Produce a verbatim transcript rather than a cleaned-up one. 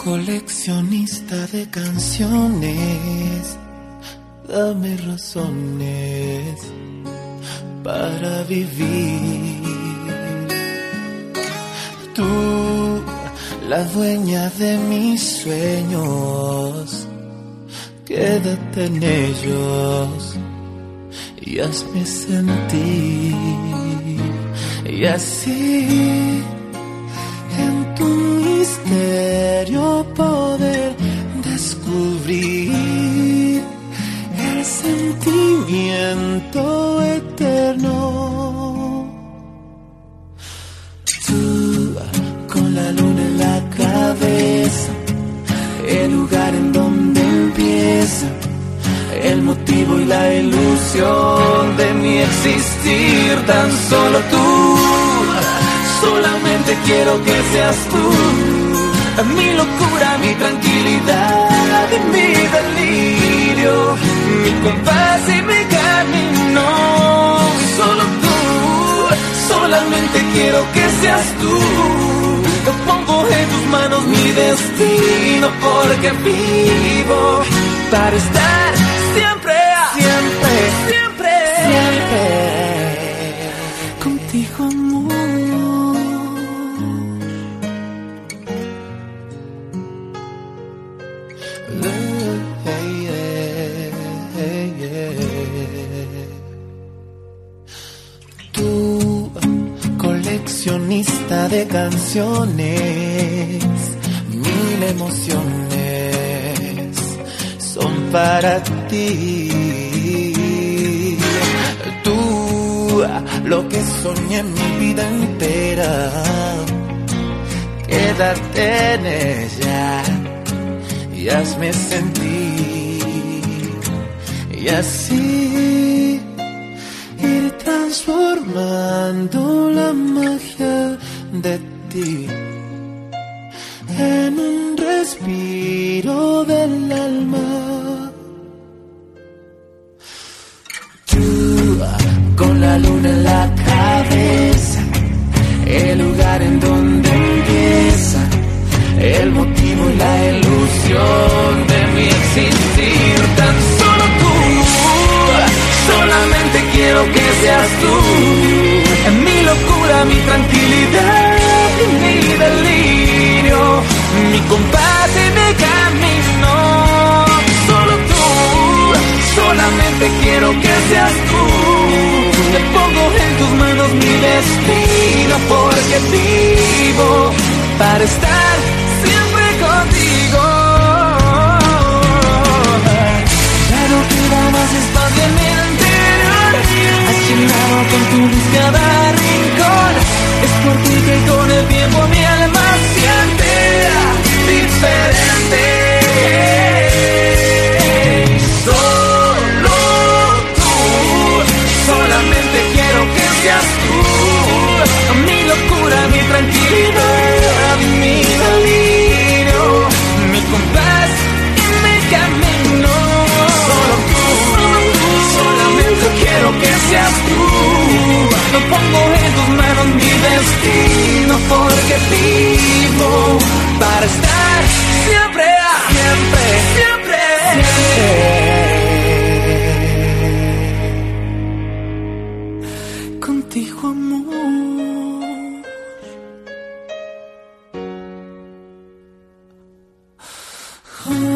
Coleccionista de canciones, dame razones para vivir. Tú, la dueña de mis sueños, quédate en ellos y hazme sentir. Y así, en tu misterio poder descubrir el sentimiento eterno. Tú, con la luna en la cabeza, el lugar en donde empieza el motivo y la ilusión de mi existir. Tan solo tú, solamente quiero que seas tú, mi locura, mi tranquilidad y mi delirio, mi compás y mi camino. Solo tú, solamente quiero que seas tú. Yo pongo en tus manos mi destino, porque vivo para estar siempre, siempre, siempre, siempre contigo, amor. Tú, coleccionista de canciones, mil emociones son para ti. Tú, lo que soñé en mi vida entera, quédate en ella y hazme sentir. Y así ir transformando la magia de ti en un respiro del alma. Tú, con la luna en la cabeza, el lugar en donde empieza el motivo y la ilusión de mi existir. Tan solo tú, solamente quiero que seas tú, en mi locura, mi tranquilidad y mi delirio, mi compás y mi camino. Solo tú, solamente quiero que seas tú. Te pongo en tus manos mi destino, porque vivo para estar siempre contigo. Ya no queda más espacio en mi interior, has llenado con tu luz cada rincón. Es por ti que con el tiempo mi alma siente diferente. Solo tú, solamente quiero que seas tú, mi locura, mi tranquilidad, mi delirio, mi compás y mi camino. Solo tú, solamente quiero que seas tú. Lo pongo en tus manos mi destino, porque vivo para estar siempre, siempre, siempre, siempre contigo, amor.